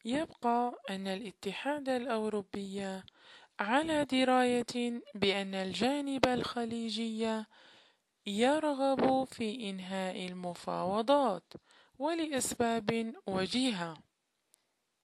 يبقى أن الاتحاد الأوروبي على دراية بأن الجانب الخليجي يرغب في إنهاء المفاوضات ولأسباب وجيهة.